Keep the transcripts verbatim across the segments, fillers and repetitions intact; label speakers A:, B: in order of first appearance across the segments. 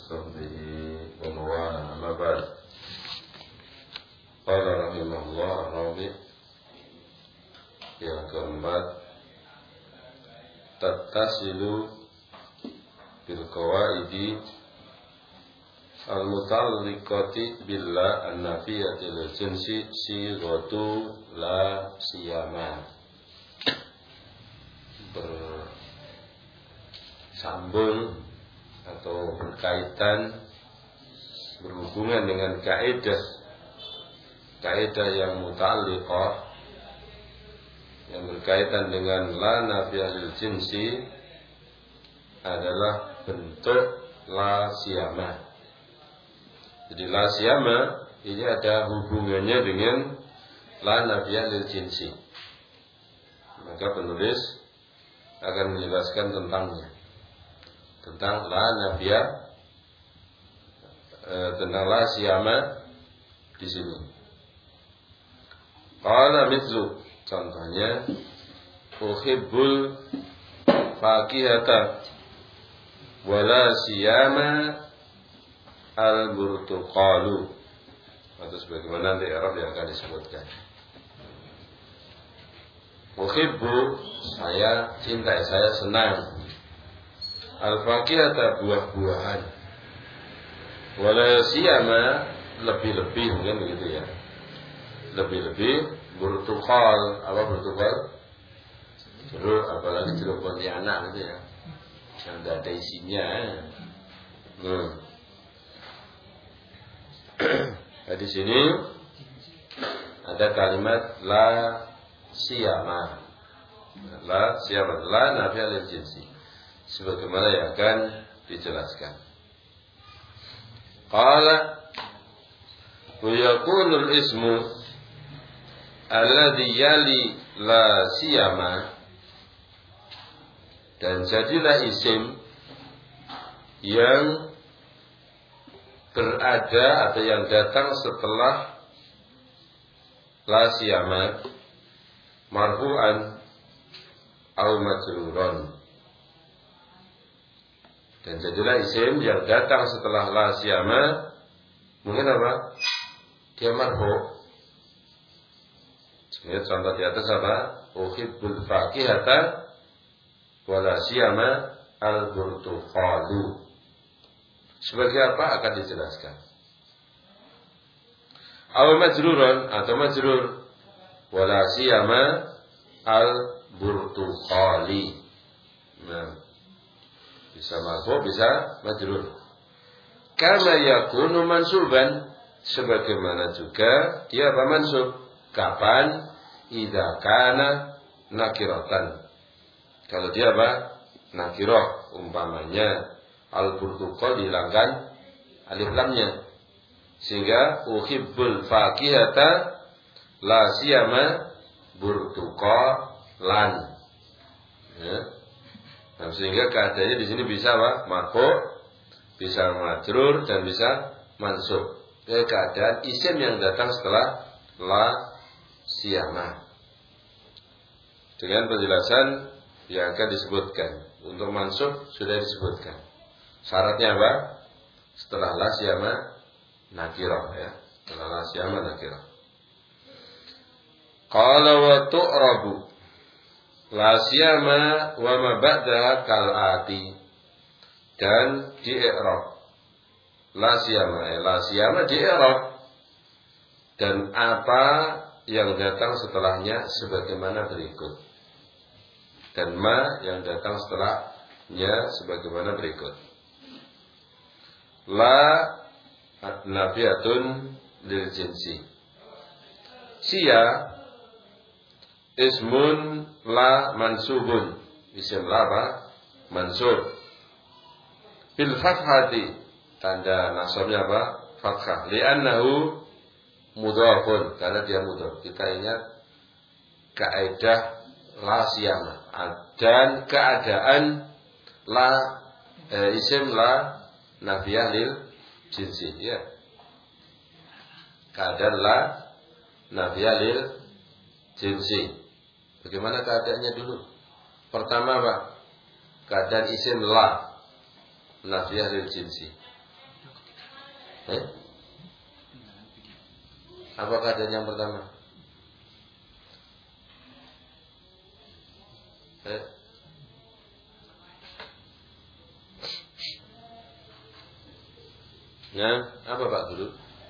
A: وصحبه ومن والاه أما بعد قال رحمه الله الرابع yang keempat tattasilu bil qawaidi al-muta'alliqati billah an-nafiyati lil jinsi sighatu la siyama, bersambung atau berkaitan berhubungan dengan kaidah kaidah yang muta'alliqah yang berkaitan dengan la nafiyah lil jinsi adalah bentuk la siyama. Jadi la siyama ini ada hubungannya dengan la nafiyah lil jinsi. Maka penulis akan menjelaskan tentangnya, tentang la nafiyah e, tentang la siyama di sini. Qala mithlu, contohnya uhibbul fakihata wala siyama al-burtuqalu, atau sebagaimana nanti Arab yang akan disebutkan. Uhibbu, saya cinta, saya senang, al-fakihata, buah-buahan, wala siyama, lebih-lebih, mungkin begitu ya, lebih-lebih burtuqal. Apa burtuqal? Jeruk, apalagi jeruk Pontianak gitu ya, yang tidak ada isinya. Hmm. Nah, di sini ada kalimat la siyama, la siyama, la nafiyah lil jinsi, sebagaimana yang akan dijelaskan. Qala wa yakunul ismu alladhi yali la siyama, dan jadilah isim yang berada atau yang datang setelah la siyama marfu'an au majruran, dan jadilah isim yang datang setelah la siyama mungkin apa? Dia marfu'. Sebenarnya contoh di atas apa? Uhibbul fakihata wala siyama al-burtuqalu. Sebagai apa akan dijelaskan. Aw majruran, atau majrur, wala siyama al-burtuqali. Nah, bisa marfu', bisa majrur. Kama yakunu mansuban, sebagaimana juga dia apa mansub. Kapan? Idza kana nakiratan. Kalau dia apa? Nakirah, umpamanya al-burtuqal dihilangkan alif lamnya, sehingga uhibbul fakihata la siyama burtuqalan. Ya. Nah, sehingga keadaannya di sini bisa apa? Marfu', bisa majrur, dan bisa mansub. Ya, keadaan isim yang datang setelah la siyama. Dengan penjelasan yang akan disebutkan. Untuk mansub sudah disebutkan. Syaratnya apa? Setelah la siyama nakirah, ya. Setelah la siyama nakirah. Qala wa tu'rabu la siyama wa ma ba'daha kal'ati, dan di i'rab la siyama, eh, la siyama di i'rab, dan apa yang datang setelahnya sebagaimana berikut, dan ma yang datang setelahnya sebagaimana berikut. La nafiyatun lil jinsi. Siya ismun la mansubun. Isim la apa? Mansub. Bil fathati, tanda nasabnya apa? Fathah. Li'annahu mudhafun, karena dia mudhaf. Kita ingat kaidah la siyama, dan keadaan la eh, isim la nafiyah lil jinsi, ya. Keadaan la nafiyah lil jinsi. Bagaimana keadaannya dulu? Pertama apa? Keadaan isim la nafiyah lil jinsi. Eh? Apa keadaan yang pertama? Eh? Nah, apa Pak Guru?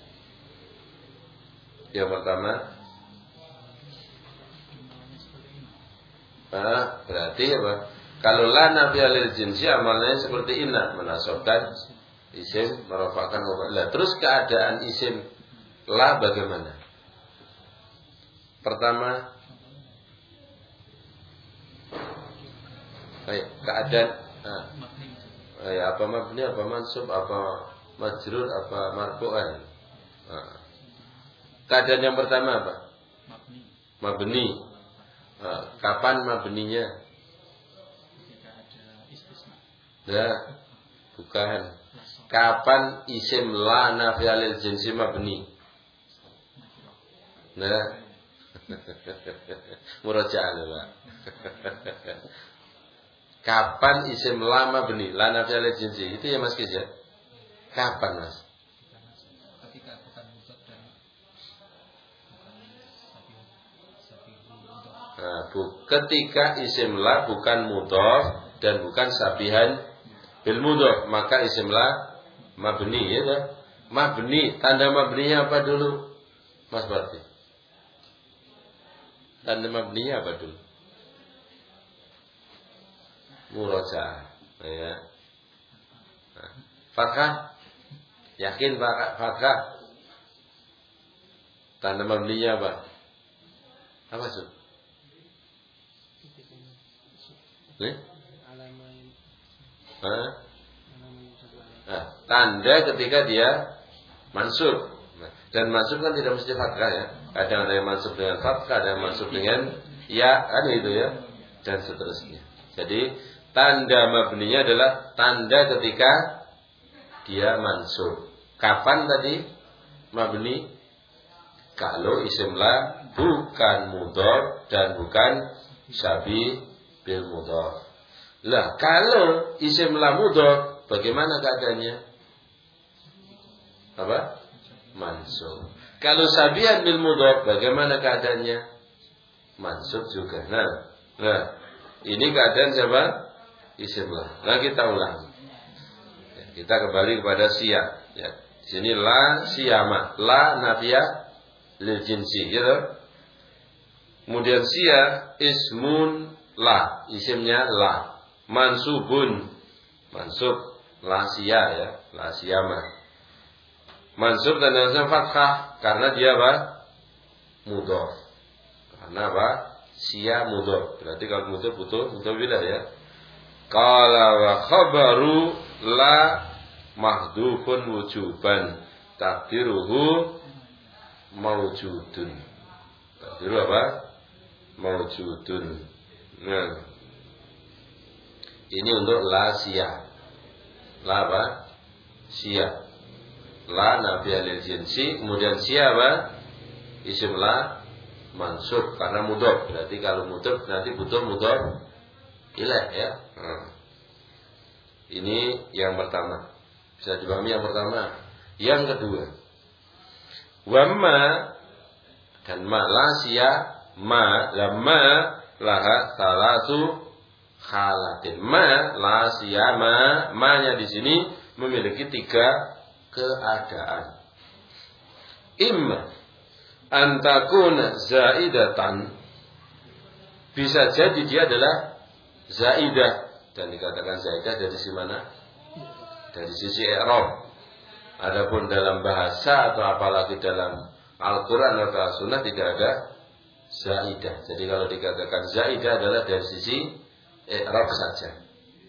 A: Yang pertama, ah, berarti apa? Kalau la nafiya lil jinsi amalnya seperti inna, menasobkan isim, merofakkan mubtada. Terus keadaan isim la bagaimana? Pertama, baik, keadaan ah, eh, apa mabni, apa mansub, apa majrur, apa marfu'an. Ah. Keadaan yang pertama apa? Mabni. Mabni. Ah, kapan mabninya? Nah, bukan. Kapan isim la nafiya lil jinsi mabni? Nah. Murajaah Pak. Kapan isim la mabni? La nafiya lil jinsi. Itu ya Mas Kis ya? Kapan Mas?
B: Ketika bukan mudhaf dan
A: Nah, bu, ketika isim la bukan mudhaf dan bukan sabihan bil mudhaf, maka isim la mabni ya. Mabni, tanda mabninya apa dulu? Mas Barti. Tanda mabninya apa dulu? Murajaah. Ya. Nah, fathah. Yakin Pak fathah? Tanda mabninya apa? Apa itu? Nih? Hah? Nah, tanda ketika dia mansub. Dan mansub kan tidak mesti fathah ya. Kadang ada yang mansub dengan fathah, ada yang mansub dengan ya, kan itu ya. Dan seterusnya. Jadi tanda mabninya adalah tanda ketika dia mansub. Kapan tadi mabni? Kalau isim la bukan mudhaf dan bukan syabih bil mudhaf. Lah, kalau isim la mudhaf, bagaimana keadaannya? Apa? Mansub. Kalau syabihan bil mudhaf, bagaimana keadaannya? Mansub juga. Nah, nah, ini keadaan siapa? Isim la. Nah, kita ulang. Ya, kita kembali kepada siya. Ya. Di sini la siyama, la nafiya lil jinsi, gitu. Kemudian siya ismun la, isimnya la. Mansubun, mansub la siya ya, la siyama. Mansub dan dengan fathah karena dia apa? Mudhaf. Karena apa? Siya mudhaf. Berarti kalau mudhaf butuh mudhaf bila ya. Qala wa khabaru la mahdhufun wujuban takdiruhu mawjudun. Takdiru apa? Mawjudun. Nah, ini untuk la siya. La apa? Siya. La nafiya lil jinsi. Kemudian siya apa? Isim la mansub karena mudhaf. Berarti kalau mudhaf nanti butuh mudhaf ilaih ya. Nah. Ini yang pertama. Bisa dipahami yang pertama. Yang kedua, wamma dan ma la siya ma lamma laha salatu halatin. Ma la siya ma ma-nya di sini memiliki tiga keadaan. Imma antakuna zaidatan, bisa jadi dia adalah zaidah, dan dikatakan zaidah dari sisi mana? Dari sisi i'rab. Adapun dalam bahasa atau apalagi dalam Al-Quran atau As-Sunnah tidak ada zaidah. Jadi kalau dikatakan zaidah adalah dari sisi i'rab saja.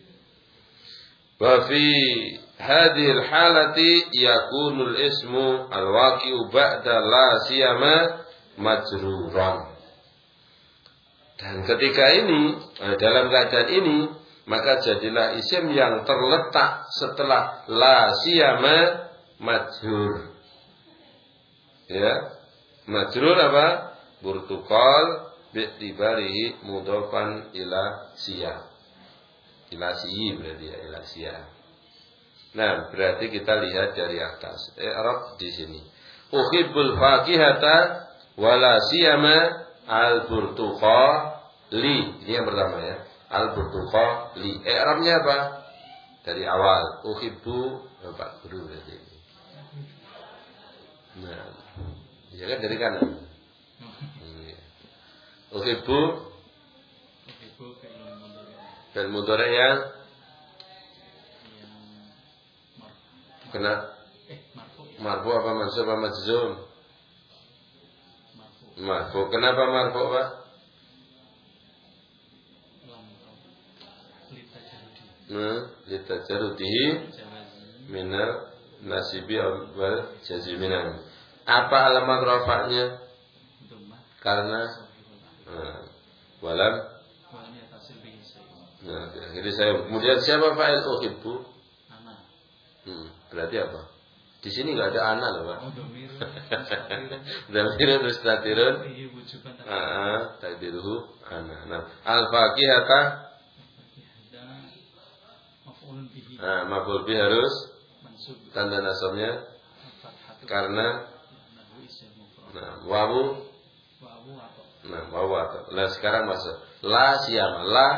A: Wa fi hadhil halati yakunul ismu al-waqi'u ba'da la siyama majruran. Dan ketika ini, dalam keadaan ini, maka jadilah isim yang terletak setelah la siyama majrur. Ya, majrur apa? Burtukal bi'tibarihi mudhafan ila siya. Ila siyi berarti ya, ila siya. Nah, berarti kita lihat dari atas. I'rab di sini. Uhibbul fakihata wala siyama al-burtuqali. Ini yang pertama ya. Al-burtuqali. I'rabnya apa? Dari awal. Uhibbu Pak Guru berarti ini. Nah, ya kan dari kanan. Uhibbu dan mudhari yang kena marfu apa mansub apa majzum? Marfu. Kenapa marfu, Pak? Nah, litajarudihi minar nasibi wal jaziminan. Apa alamat rafa'nya? Karena nah, walam. Nah, jadi saya kemudian siapa fa'il uhibbu? Hmm, berarti apa? Di sini nggak ada ana loh, Pak. Dhamirun mustatirun. Ah, takdiruhu ana. Nah, al-faqihata nah, maf'ul bihi harus tanda nasabnya karena nah, wawu nah, wawu atau nah, sekarang masuk la siyama la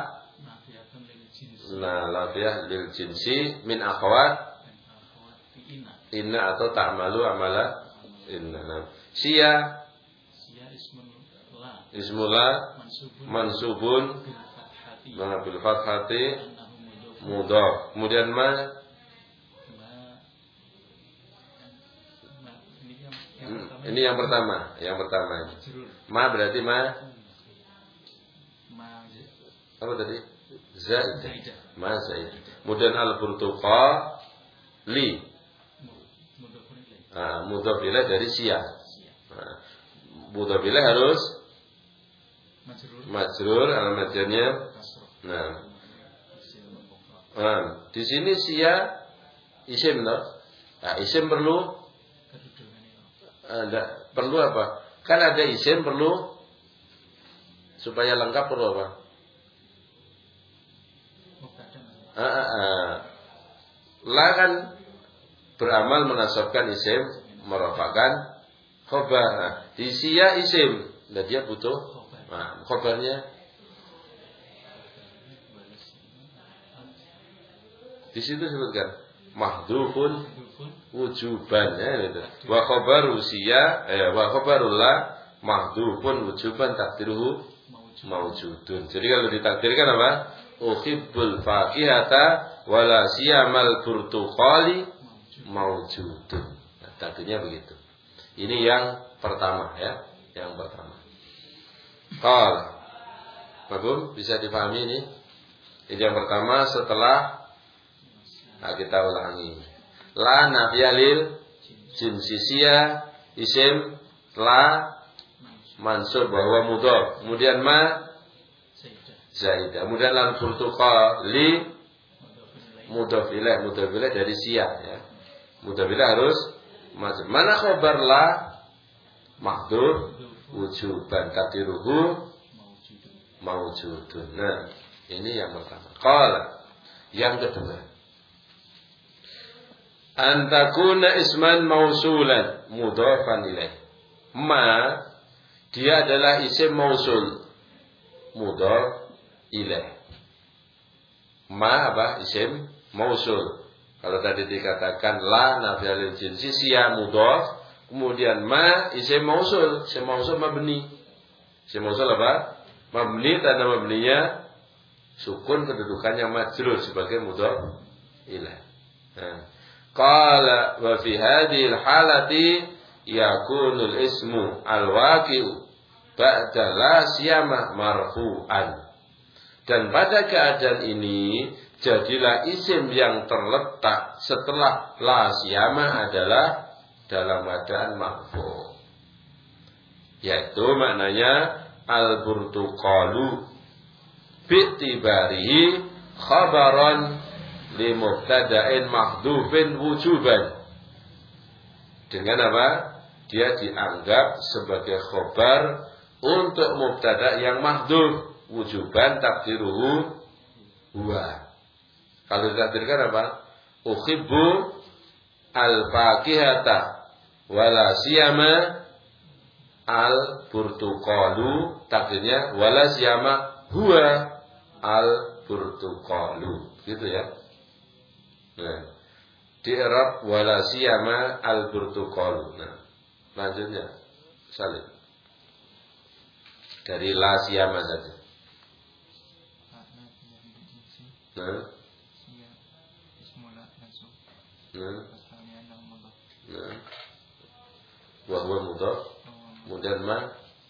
A: nah, lafiyah lil jinsi min akhwat inna atau ta'malu amala inna. Nah, sia ismula mansubun nah, bil fathati mudhaf. Kemudian ma hmm, ini yang pertama, yang pertama. Ma berarti ma apa tadi? Zaidah. Ma zaidah. Kemudian al-burtuqali Nah, mudhaf ilaih dari sia. Nah, mudhaf ilaih harus majrur, alamat jarnya. Nah, nah, di sini sia isim toh. Nah, isim perlu ada perlu apa? Kan ada isim perlu supaya lengkap perlu apa? Ah, ah, ah. La kan beramal menasabkan isim, merofakkan khobar. Nah, di sia isim, dan dia butuh nah, khobarnya. Di situ sebutkan mahdhufun wujuban ya gitu. Wa khabaru sia eh wa khabarullah mahdhufun wujuban takdiruhu maujudun. Jadi kalau ditakdirkan apa? Uhibbul fakihata wala siyamal burtuqali maujudun. Nah, takdirnya begitu. Ini yang pertama ya, yang pertama. Qal. Bagum bisa dipahami ini? Ini yang pertama setelah nah, kita ulangi. La nafiyah lil jinsisiyah isim la mansub bahwa mudhaf. Kemudian ma zaidah. Kemudian lan burtuqali mudhaf ilaih, mudhaf ilaih dari sia ya. Mudhaf ilaih harus masuk. Mana khabar la mahdhuf wujuban takdiruhu maujudun. Nah, ini yang pertama. Qala. Yang kedua. Antakuna isman mausulan mudhafan ilaih. Ma dia adalah isim mausul mudhaf ilaih. Ma apa? Isim mausul. Kalau tadi dikatakan la nafiyah lil jinsi sia mudhaf, kemudian ma isim mausul, isim mausul mabni. Isim mausul apa? Mabni, tanda mabninya sukun, kedudukannya majrur sebagai mudhaf ilaih. Nah, qala wa fi hadhihi al-halati yakunul ismu al-waqi'u ba'da la siyama marfu'an. Dan pada keadaan ini jadilah isim yang terletak setelah la siyama adalah dalam keadaan marfu'. Yaitu maknanya al-burtuqalu bi'tibarihi khabaran li mubtada'in mahdhufin wujuban. Dengan apa? Dia dianggap sebagai khobar untuk mubtada' yang mahdhuf wujuban takdiruhu huwa. Kalau ditakdirkan apa? Uhibbu al-fakihata wala siyama al-burtuqalu, takdirnya wala siyama huwa al-burtuqalu, gitu ya. Nah, di i'rab wala siyama al-burtuqalu. Nah, lanjutnya salib dari la siyama saja. Nah, nah, nah, wa huwa mudhaf, kemudian ma,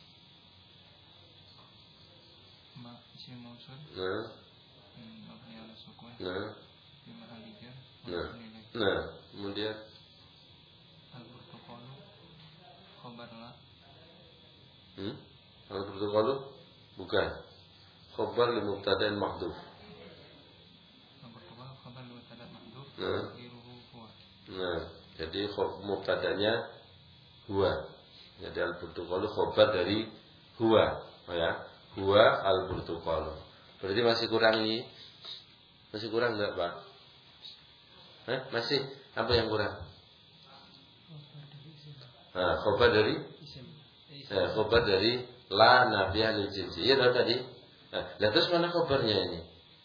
B: ma isim mausul,
A: nah,
B: mabni ala sukun,
A: nah,
B: fi mahalli jar,
A: nah, nah, kemudian
B: al-burtuqalu khabar la,
A: hmm? Al-burtuqalu bukan khabar li mubtada'in mahdhuf.
B: al-burtuqalu khabar li mubtada' mahdhuf,
A: Nah,
B: takdiruhu huwa.
A: nah, jadi mubtada'nya huwa. Jadi al-burtuqalu khabar dari huwa, oh ya. Huwa al-burtuqalu. Berarti masih kurang ini. Masih kurang enggak, Pak? Hah? Masih? Apa yang kurang? Nah, khabar dari eh, khabar dari la nafiyah lil jinsi. Iya tahu tadi. Nah, lihat terus mana khabarnya ini?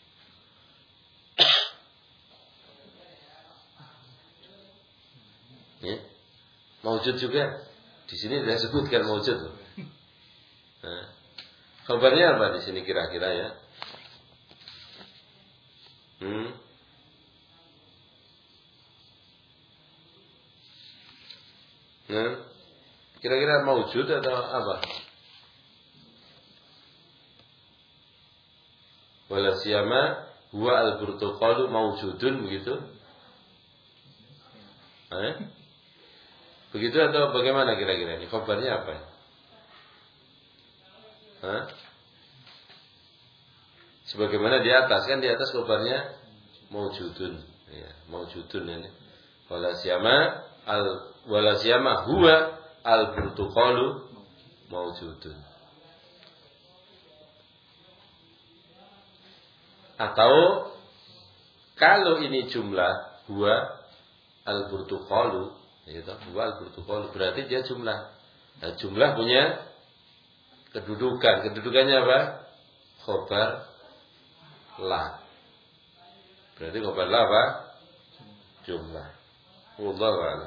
A: Ya. Maujud juga. Di sini sudah sebutkan maujud. Nah, kabarnya apa di sini kira-kira ya? Hmm. Nah, kira-kira maujud atau apa? Wala siyama huwa al-burtuqalu maujudun, begitu? Eh? Begitu atau bagaimana kira-kira ini? Kabarnya apa? Hah? Sebagaimana di atas, kan di atas kabarnya maujudun, ya, maujudun ini. Wala siyama al wala siyama huwa al-burtuqalu maujudun. Atau kalau ini jumlah huwa al-burtuqalu, itu huwa al-burtuqalu, berarti dia jumlah. Nah, jumlah punya kedudukan. Kedudukannya apa? Khobar la. Berarti khobar la apa? Jumlah. Wallahu a'lam.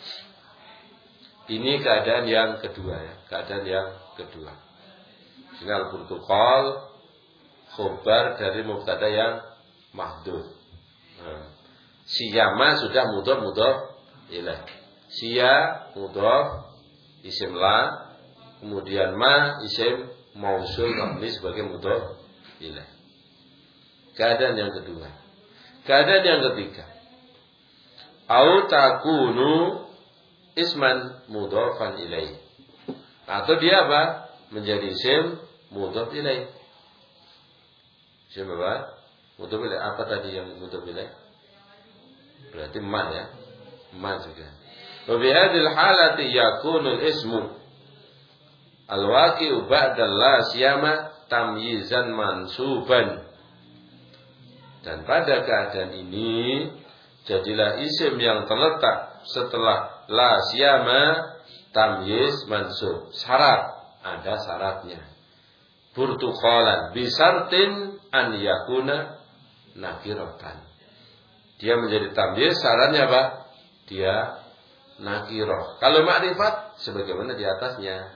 A: Ini keadaan yang kedua ya, keadaan yang kedua. Ini al-burtuqal khobar dari mubtada yang mahdhuf. Nah, siyama sudah mudhaf mudhaf ilaih. Siya mudhaf isim la, kemudian ma isim mausul mabni sebagai mudhaf ilaih. Keadaan yang kedua. Keadaan yang ketiga. Au takunu isman mudhafan ilaih. Atau dia apa? Menjadi isim mudhaf ilaih. Isim apa? Mudhaf ilaih. Apa tadi yang mudhaf ilaih? Berarti ma ya. Ma juga. Wa bi hadhil halati yakunu al-ismu al-waqi'u ba'da la siyama tamyizan mansuban. Dan pada keadaan ini jadilah isim yang terletak setelah la siyama tamyiz mansub. Syarat, ada syaratnya. Burtuqalan bisartin an yakuna nakiratan. Dia menjadi tamyiz, syaratnya apa? Dia nakirah. Kalau ma'rifat sebagaimana di atasnya.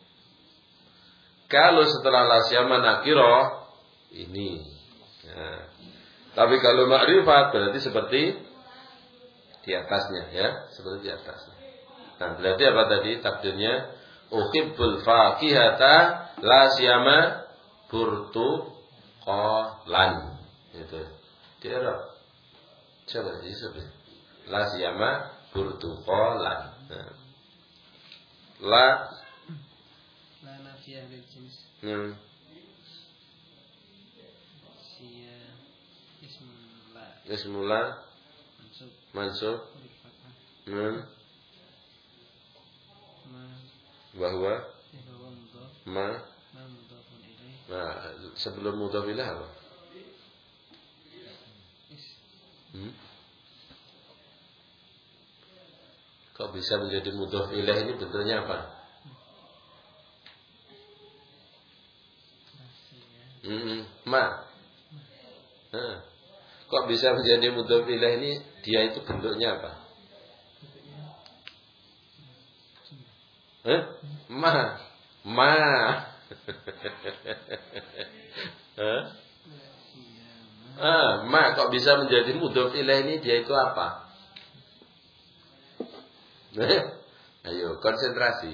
A: Kalau setelah la siyama nakirah ini. Nah, tapi kalau ma'rifat berarti seperti di atasnya ya, seperti di atasnya. Nah, berarti apa tadi takdirnya? Uhibbul fakihata la siyama burtuqalan. Itu. Dia coba disebut. La siyama burtuqalan. Nah. La
B: La nafiyah lil jins.
A: Hmm.
B: Siya ismul la.
A: Ismul la
B: Mansub.
A: mansub.
B: Bil fathah.
A: Hmm.
B: Ma.
A: Bahwa
B: Bahwa mudhaf.
A: ma.
B: Ma mudhafun ilaih.
A: Nah, sebelum mudhaf ilaih apa?
B: Is.
A: Hmm? Kok bisa menjadi mudhof ilaih ini bentuknya apa? Hmm, ma. Nah, kok bisa menjadi mudhof ilaih ini dia itu bentuknya apa? Eh? Ma. Ma. Hah? Ah, ma kok bisa menjadi mudhof ilaih ini dia itu apa? Ayo konsentrasi.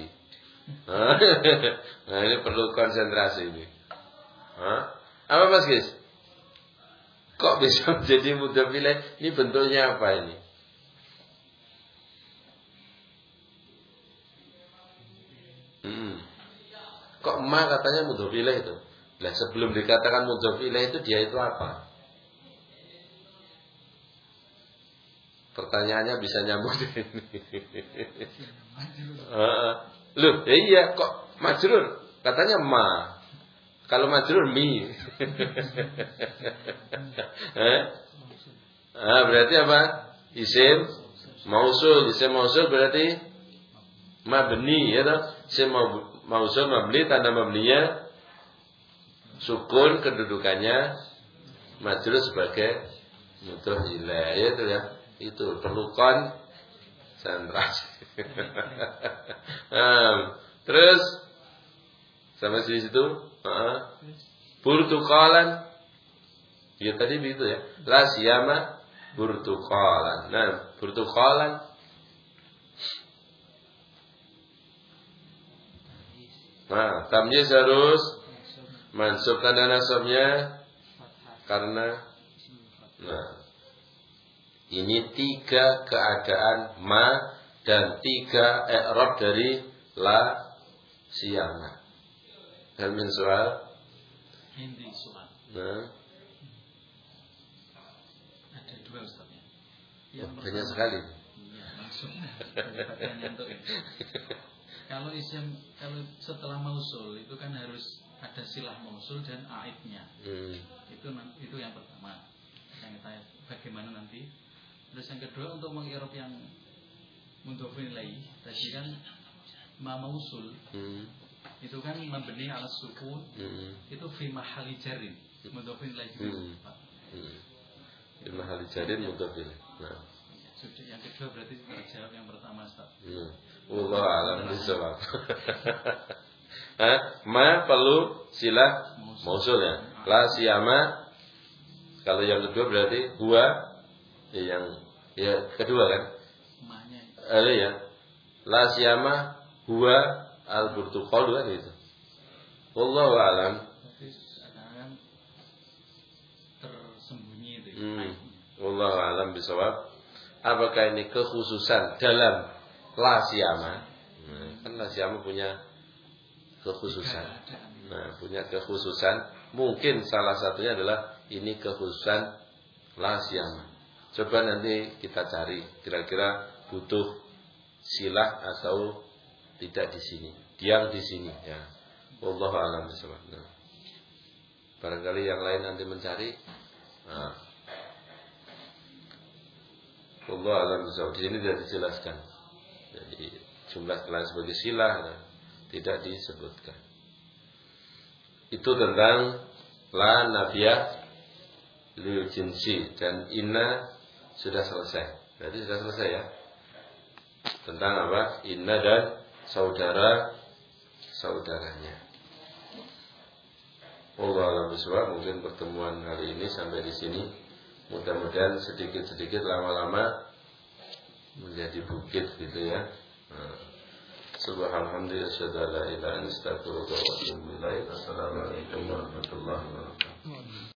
A: Nah ini perlu konsentrasi ini. Hah? Apa Mas Gis? Kok bisa menjadi mudhof ilaih? Ini bentuknya apa ini? Hmm. Kok ma katanya mudhof ilaih itu? Lah sebelum dikatakan mudhof ilaih itu dia itu apa? Pertanyaannya bisa nyambung dengan ini. uh, Loh, ya iya kok majrur? Katanya ma. Kalau majrur mi. eh? ah, berarti apa? Isim mausul. Isim mausul berarti mabni, ya toh? Isim mausul mabni, tanda mabninya sukun, kedudukannya majrur sebagai mudhof ilaih, ya itu ya. Itu perlu konsentrasi. nah, terus sampai di situ, uh, burtukalan, ya tadi begitu ya. La siyama burtukalan. Nah, burtukalan. Nah, tamyiz harus mansub, tanda nasabnya karena. Nah. Ini tiga keadaan ma dan tiga i'rab dari la siyama. Hal min soal?
B: Ini soal.
A: Nah.
B: Ada dua Ustaznya.
A: Oh, banyak sekali.
B: Iya, langsung untuk itu. Kalau isim, kalau setelah mausul itu kan harus ada silah mausul dan aidnya. Hmm. Itu itu yang pertama. Yang kita bagaimana nanti. Terus yang kedua untuk mengirab yang mudhof ilaih tadi kan ma mausul hmm. itu kan mabni ala sukun hmm. itu fi mahali jarin mudhof ilaih itu hmm. hmm. fi mahali jarin mudhof ilaih. Nah, yang kedua berarti terjawab yang pertama Ustaz.
A: Hmm. Wallahu a'lam bishawab. Ma perlu silah mausul ya. La siyama kalau yang kedua berarti huwa. Ya, yang ya kedua kan? Ada ya. La siyama huwa al burtuqal kan itu. Wallahu a'lam.
B: Tersembunyi itu.
A: Hmm. Wallahu a'lam bishawab. Apakah ini kekhususan dalam la siyama? Nah, kan la siyama punya kekhususan. Nah, punya kekhususan. Mungkin salah satunya adalah ini kekhususan la siyama. Coba nanti kita cari kira-kira butuh silah atau tidak di sini, yang di sini ya. Wallahu a'lam bishawab. Nah, barangkali yang lain nanti mencari. Nah, wallahu a'lam bishawab. Di sini tidak dijelaskan. Jadi jumlah lain sebagai silah nah, tidak disebutkan. Itu tentang la nafiyah lil jinsi dan inna sudah selesai. Berarti sudah selesai ya. Tentang apa? Inna dan saudara saudaranya. Allah alam bishawab. Mungkin pertemuan hari ini sampai di sini. Mudah-mudahan sedikit-sedikit lama-lama menjadi bukit gitu ya. Nah. Subhanallah, asyhadu an la ilaha illa anta, astaghfiruka wa atubu ilaik. Assalamualaikum warahmatullahi wabarakatuh.